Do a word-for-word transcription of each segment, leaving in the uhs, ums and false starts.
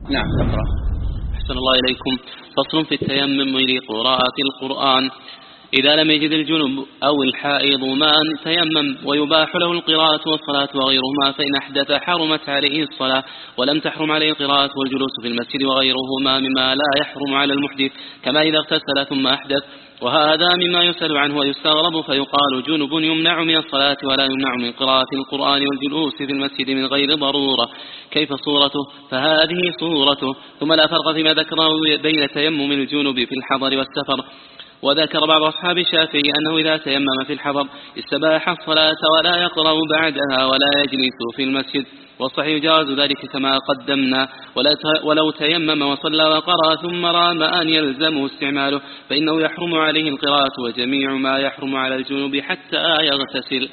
نعم اقرأ. أحسن الله إليكم. فصل في التيمم لقراءة القرآن. إذا لم يجد الجنب أو الحائض ماء تيمم، ويباح له القراءة والصلاة وغيرهما، فإن أحدث حرمت عليه الصلاة، ولم تحرم عليه القراءة والجلوس في المسجد وغيرهما مما لا يحرم على المحدث، كما إذا اغتسل ثم أحدث. وهذا مما يسأل عنه ويستغرب، فيقال جنب يمنع من الصلاة ولا يمنع من قراءة القرآن والجلوس في المسجد من غير ضرورة. كيف صورته؟ فهذه صورته. ثم لا فرق فيما ذكره بين تيمم الجنب في الحضر والسفر. وذكر بعض أصحاب الشافعي أنه إذا تيمم في الحضر استباح الصلاة ولا يقرأ بعدها ولا يجلس في المسجد، والصحيح جواز ذلك كما قدمنا. ولو تيمم وصلى وقرأ ثم رأى ماء يلزمه استعماله فإنه يحرم عليه القراءة وجميع ما يحرم على الجنوب حتى يغتسل.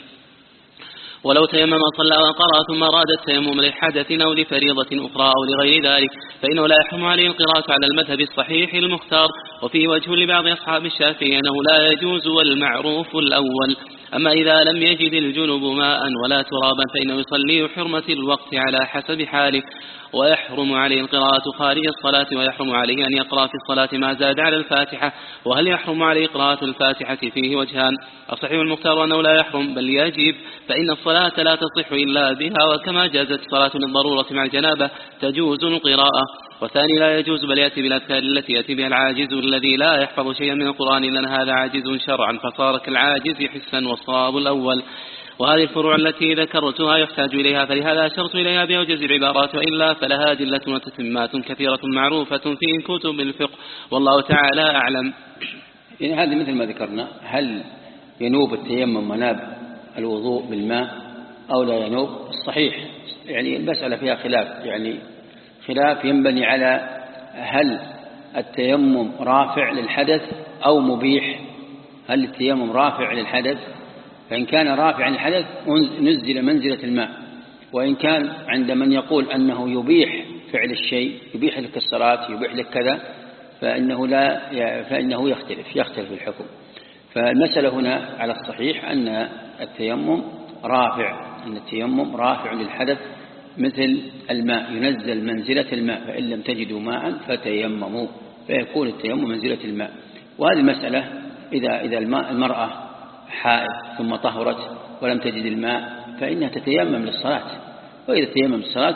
ولو تيمم وصلى وقرأ ثم أراد التيمم لحدث أو لفريضة أخرى أو لغير ذلك فإنه لا يحرم عليه القراءة على المذهب الصحيح المختار. وفيه وجه لبعض أصحاب الشافعي أنه لا يجوز، والمعروف الأول. أما إذا لم يجد الجنب ماء ولا ترابا فإنه يصلي حرمة الوقت على حسب حاله، ويحرم عليه القراءة خارج الصلاة، ويحرم عليه أن يقرأ في الصلاة ما زاد على الفاتحة. وهل يحرم عليه قراءة الفاتحة؟ فيه وجهان. الصحيح المختار أنه لا يحرم بل يجب، فإن الصلاة لا تصح إلا بها، وكما جازت صلاة للضرورة مع الجنابة تجوز القراءة. والثاني لا يجوز بل يأتي بالأذكار التي يأتي بها العاجز الذي لا يحفظ شيئا من القرآن، لأن هذا عاجز شرعا فصار كالعاجز حسا، والصواب الأول. وهذه الفروع التي ذكرتها يحتاج إليها، فلهذا أشرت إليها بأوجز العبارات، وإلا فلها أدلة وتتمات كثيرة معروفة في كتب الفقه، والله تعالى أعلم. يعني هذه مثل ما ذكرنا، هل ينوب التيمم مناب الوضوء بالماء أو لا ينوب؟ الصحيح يعني المسألة فيها خلاف، يعني خلاف ينبني على هل التيمم رافع للحدث أو مبيح. هل التيمم رافع للحدث؟ فإن كان رافعا للحدث نزل منزلة الماء، وإن كان عند من يقول أنه يبيح فعل الشيء، يبيح لك الصلاة، يبيح لك كذا، فإنه, لا فإنه يختلف يختلف الحكم. فالمسألة هنا على الصحيح أن التيمم رافع، أن التيمم رافع للحدث مثل الماء، ينزل منزلة الماء، فإن لم تجدوا ماء فتيمموا، فيكون التيمم منزلة الماء. وهذه المسألة إذا إذا الماء المرأة حائض ثم طهرت ولم تجد الماء فإنها تتيمم للصلاة، وإذا تيمم للصلاة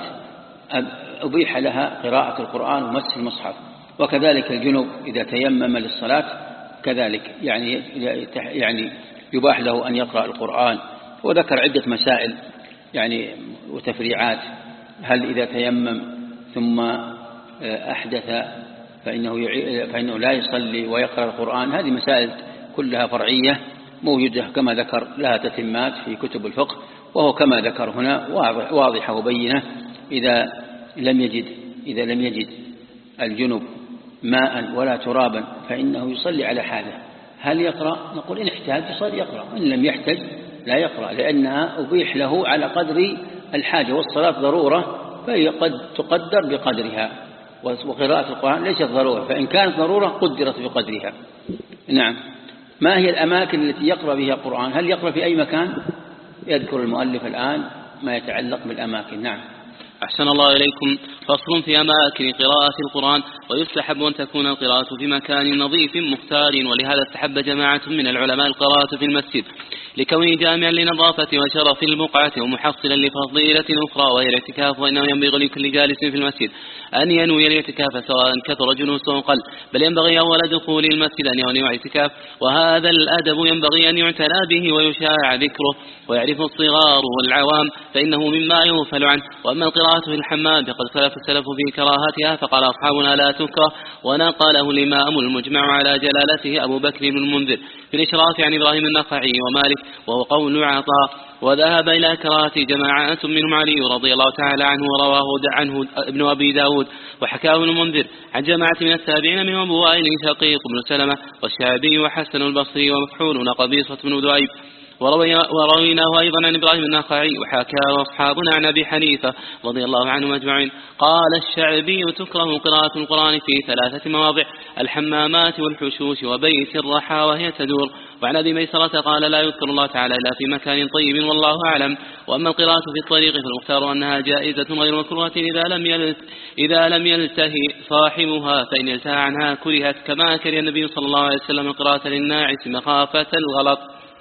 أبيح لها قراءة القرآن ومسح المصحف. وكذلك الجنوب إذا تيمم للصلاة كذلك يعني يعني يباح له أن يقرأ القرآن. وذكر عدة مسائل يعني وتفريعات، هل إذا تيمم ثم أحدث فإنه, فإنه لا يصلي ويقرأ القرآن؟ هذه مسائل كلها فرعية موجودة كما ذكر، لها تتمات في كتب الفقه، وهو كما ذكر هنا واضحة وبينة. إذا لم يجد إذا لم يجد الجنب ماء ولا ترابا فإنه يصلي على حاله. هل يقرأ؟ نقول إن احتاج يصلي يقرأ، وإن لم يحتاج لا يقرأ، لأنها أبيح له على قدر الحاجة، والصلاة ضرورة فهي قد تقدر بقدرها، وقراءة القرآن ليست ضرورة، فإن كانت ضرورة قدرت بقدرها. نعم. ما هي الأماكن التي يقرأ بها القرآن؟ هل يقرأ في أي مكان؟ يذكر المؤلف الآن ما يتعلق بالأماكن. نعم. أحسن الله إليكم. فصل في أماكن قراءة القرآن. ويستحب أن تكون القراءة في مكان نظيف مختار، ولهذا استحب جماعة من العلماء القراءة في المسجد لكونه جامعا لنظافة وشرف البقعة ومحصلا لفضيلة أخرى وهي الاعتكاف. وإنه ينبغي لكل جالس في المسجد أن ينوي الاعتكاف سواء كثر جلوسه أو قل، بل ينبغي أول دخول المسجد أن ينوي الاعتكاف. وهذا الأدب ينبغي أن يعتنى به ويشاع ذكره ويعرف الصغار والعوام، فإنه مما يغفل عنه. وأما القراءة في الحمام فقد اختلف السلف في كراهتها، فقال أصحابنا لا تكره، ونقله الإمام المجمع على جلالته أبو بكر بن المنذر في الإشراف عن إبراهيم النخعي ومالك، وهو قول عطاء. وذهب إلى كراهة جماعة منهم علي رضي الله تعالى عنه، ورواه عنه ابن أبي داود وحكاه ابن المنذر عن جماعة من التابعين منهم أبو وائل شقيق بن سلمة والشعبي وحسن البصري ومكحول وقبيصة بن ذؤيب ورويناه أيضا عن إبراهيم النخعي وحكاه أصحابنا عن أبي حنيفة رضي الله عنهم أجمعين قال الشعبي تكره قراءة القرآن في ثلاثة مواضع: الحمامات والحشوش وبيت الرحى وهي تدور. وعن أبي ميسرة قال لا يذكر الله تعالى إلا في مكان طيب والله أعلم. وأما القراءة في الطريق فالمختار أنها جائزة غير مكروهة إذا لم يلت إذا لم يلتهي صاحبها، فإن التهى عنها كرهت، كما كره النبي صلى الله عليه وسلم القراءة للناعس مخافة الغلط.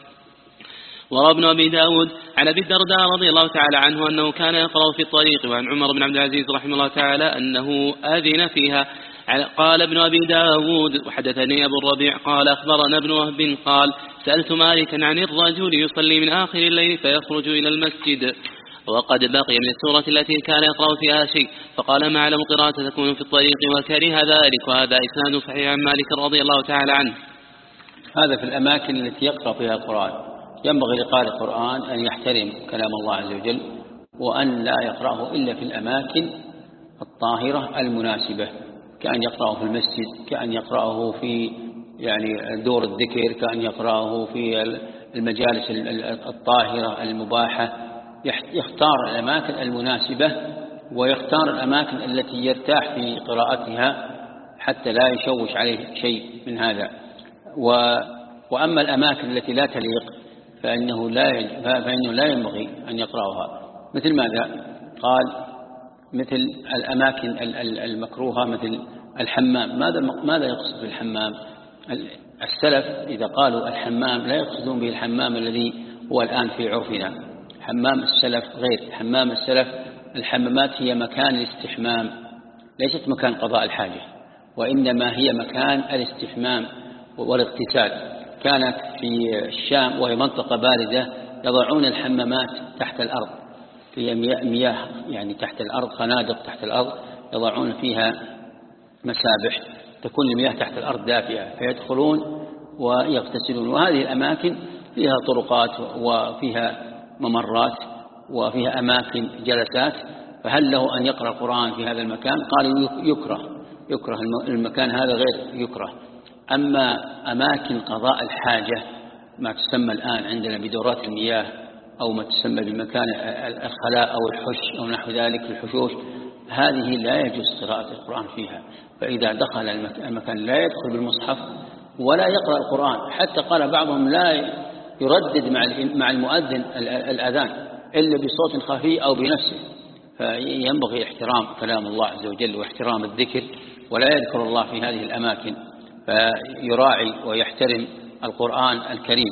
وروى ابن أبي داود عن أبي الدرداء رضي الله تعالى عنه أنه كان يقرأ في الطريق، وعن عمر بن عبد العزيز رحمه الله تعالى أنه أذن فيها. قال ابن أبي داود وحدثني أبو الربيع قال أخبرنا ابن وهب قال سألت مالكا عن الرجل يصلي من آخر الليل فيخرج إلى المسجد وقد بقي من السورة التي كان يقرأ فيها شيء، فقال ما أعلم قراءة تكون في الطريق، وكره ذلك. وهذا إسناد صحيح عن مالك رضي الله تعالى عنه. هذا في الأماكن التي يقرأ فيها القرآن. ينبغي لقارئ القرآن أن يحترم كلام الله عز وجل، وأن لا يقرأه إلا في الأماكن الطاهرة المناسبة، كأن يقرأه في المسجد، كأن يقرأه في يعني دور الذكر، كأن يقرأه في المجالس الطاهرة المباحة. يختار الأماكن المناسبة ويختار الأماكن التي يرتاح في قراءتها حتى لا يشوش عليه شيء من هذا. وأما الأماكن التي لا تليق فإنه لا فإنه لا ينبغي أن يقرأها. مثل ماذا؟ قال مثل الأماكن المكروهة مثل الحمام. ماذا ماذا يقصد بالحمام؟ السلف إذا قالوا الحمام لا يقصدون به الحمام الذي هو الآن في عرفنا. حمام السلف غير حمام السلف. الحمامات هي مكان الاستحمام، ليست مكان قضاء الحاجة، وإنما هي مكان الاستحمام والاغتسال. كانت في الشام وهي منطقة باردة يضعون الحمامات تحت الأرض، في مياه يعني تحت الأرض، خنادق تحت الأرض يضعون فيها مسابح تكون المياه تحت الأرض دافئة، فيدخلون ويغتسلون. وهذه الأماكن فيها طرقات وفيها ممرات وفيها أماكن جلسات، فهل له أن يقرأ القرآن في هذا المكان؟ قالوا يكره يكره المكان هذا غير يكره. أما أماكن قضاء الحاجة ما تسمى الآن عندنا بدورات المياه أو ما تسمى بمكان الخلاء أو الحش أو نحو ذلك الحشوش، هذه لا يجوز قراءة القرآن فيها. فإذا دخل المكان لا يدخل بالمصحف ولا يقرأ القرآن، حتى قال بعضهم لا يردد مع المؤذن الأذان إلا بصوت خفي أو بنفسه. فينبغي احترام كلام الله عز وجل واحترام الذكر، ولا يذكر الله في هذه الأماكن، فيراعي ويحترم القرآن الكريم.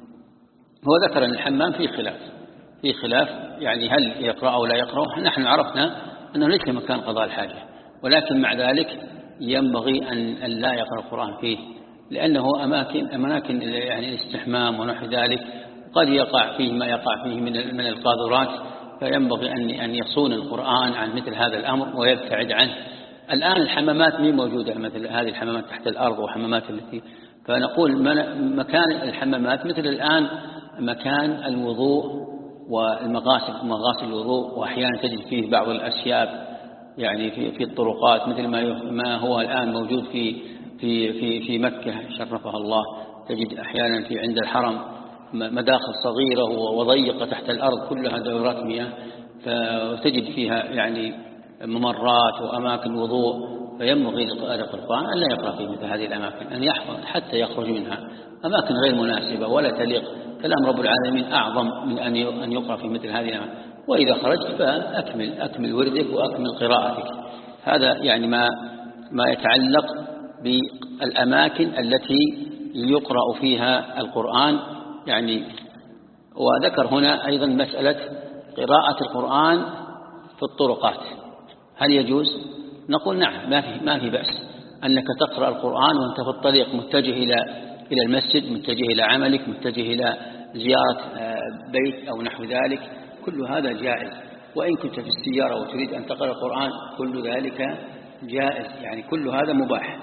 هو ذكر أن الحمام فيه خلاف فيه خلاف يعني هل يقرأ أو لا يقرأ. نحن عرفنا أنه ليس مكان قضاء الحاجة، ولكن مع ذلك ينبغي أن لا يقرأ القرآن فيه، لأنه أماكن أماكن يعني الاستحمام ونحو ذلك، قد يقع فيه ما يقع فيه من من القاذورات، فينبغي أن أن يصون القرآن عن مثل هذا الأمر ويبتعد عنه. الآن الحمامات مين موجودة مثل هذه الحمامات تحت الأرض وحمامات التي، فنقول مكان الحمامات مثل الآن مكان الوضوء والمغاسل مغاسل الوضوء، وأحيانا تجد فيه بعض الأسياب يعني في في الطرقات مثل ما ما هو الآن موجود في في في في مكة شرفها الله. تجد أحيانا في عند الحرم مداخل صغيرة وضيقة تحت الأرض كلها دورات مياه، فتجد فيها يعني ممرات وأماكن وضوء. فينبغي لقارئ القرآن أن لا يقرأ في مثل هذه الأماكن، أن يحفظ حتى يخرج منها. أماكن غير مناسبة ولا تليق. كلام رب العالمين أعظم من أن يقرأ في مثل هذه الأماكن. وإذا خرجت فأكمل أكمل وردك وأكمل قراءتك. هذا يعني ما ما يتعلق بالأماكن التي يقرأ فيها القرآن يعني. وذكر هنا أيضا مسألة قراءة القرآن في الطرقات، هل يجوز؟ نقول نعم، ما في ما في بأس أنك تقرأ القرآن وأنت في الطريق متجه إلى إلى المسجد، متجه إلى عملك، متجه إلى زيارة بيت أو نحو ذلك، كل هذا جائز. وإن كنت في السيارة وتريد أن تقرأ القرآن كل ذلك جائز، يعني كل هذا مباح.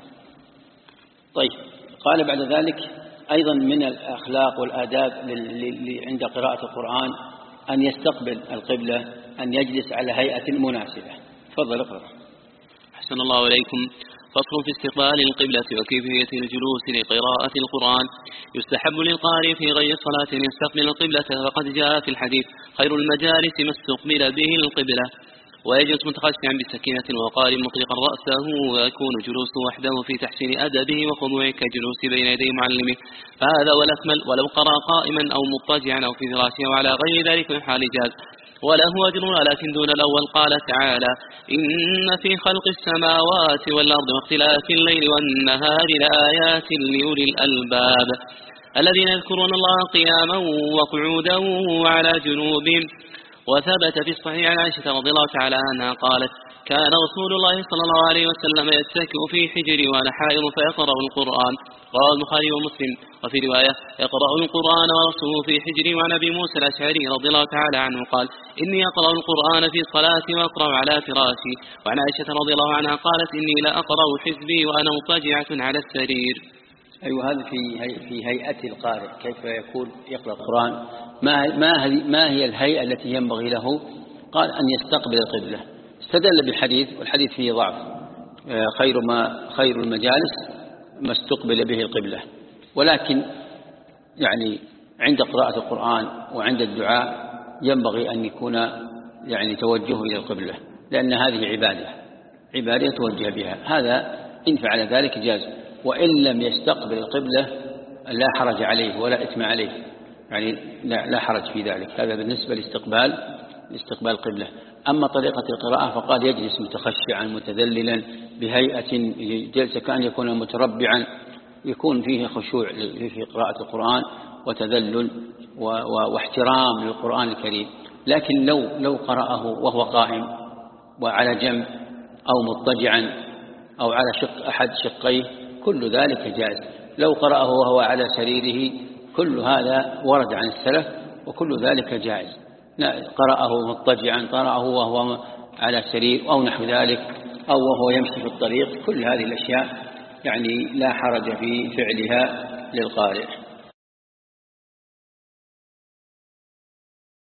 طيب، قال بعد ذلك أيضا من الأخلاق والآداب عند قراءة القرآن أن يستقبل القبلة، أن يجلس على هيئة مناسبة. تفضل اقرأ. أحسن الله إليكم. فصل في استقبال القبلة وكيفية الجلوس لقراءة القرآن. يستحب للقارئ في غير صلاة أن يستقبل القبلة، وقد جاء في الحديث خير المجالس ما استقبل به القبلة. ويجلس متخشعا بالسكينة ووقار مطلقا رأسه، ويكون جلوسه وحده في تحسين أدبه وخضوعه كجلوس بين يدي معلمه، فهذا والأكمل. ولو قرأ قائما أو مضطجعا أو في فراشه وعلى غير ذلك من حال جاز، وله أجر، ولكن دون الأول. قال تعالى: إن في خلق السماوات والأرض واختلاف الليل والنهار لآيات لأولي الألباب الذين يذكرون الله قياما وقعودا وعلى جنوبهم. وثبت في الصحيح عن عائشة رضي الله تعالى عنها قالت: كان رسول الله صلى الله عليه وسلم يتكئ في حجري وأنا حائض فيقرأ القرآن. رواه البخاري ومسلم. وفي رواية: يقرأ القرآن ورسوله في حجري. وعن أبي موسى الأشعري رضي الله تعالى عنه قال: إني أقرأ القرآن في صلاتي وأقرأ على فراشي. وعن عائشة رضي الله عنها قالت: إني لا أقرأ حزبي وأنا مضطجعة على السرير. أيوة، هذا في هي في هيئة القارئ، كيف يكون يقرأ القرآن، ما ما ما هي الهيئة التي ينبغي له؟ قال: أن يستقبل القبلة. استدل بالحديث، والحديث فيه ضعف، خير ما خير المجالس ما استقبل به القبلة. ولكن يعني عند قراءة القرآن وعند الدعاء ينبغي أن يكون يعني توجهه إلى القبلة، لأن هذه عبادة عبادة توجه بها. هذا إن فعل ذلك جاز، وإن لم يستقبل القبلة لا حرج عليه ولا إثم عليه، يعني لا, لا حرج في ذلك. هذا بالنسبة لاستقبال لاستقبال القبلة. أما طريقة القراءة فقد يجلس متخشعا متذللا بهيئة جلسة كأن يكون متربعا، يكون فيه خشوع في قراءة القرآن وتذلل واحترام للقرآن الكريم. لكن لو لو قرأه وهو قائم وعلى جنب أو مضطجعا أو على شق أحد شقيه كل ذلك جائز. لو قرأه وهو على سريره كل هذا ورد عن السلف وكل ذلك جائز. قرأه مضطجعا، قرأه وهو على سرير أو نحو ذلك، أو وهو يمشي في الطريق، كل هذه الأشياء يعني لا حرج في فعلها للقارئ.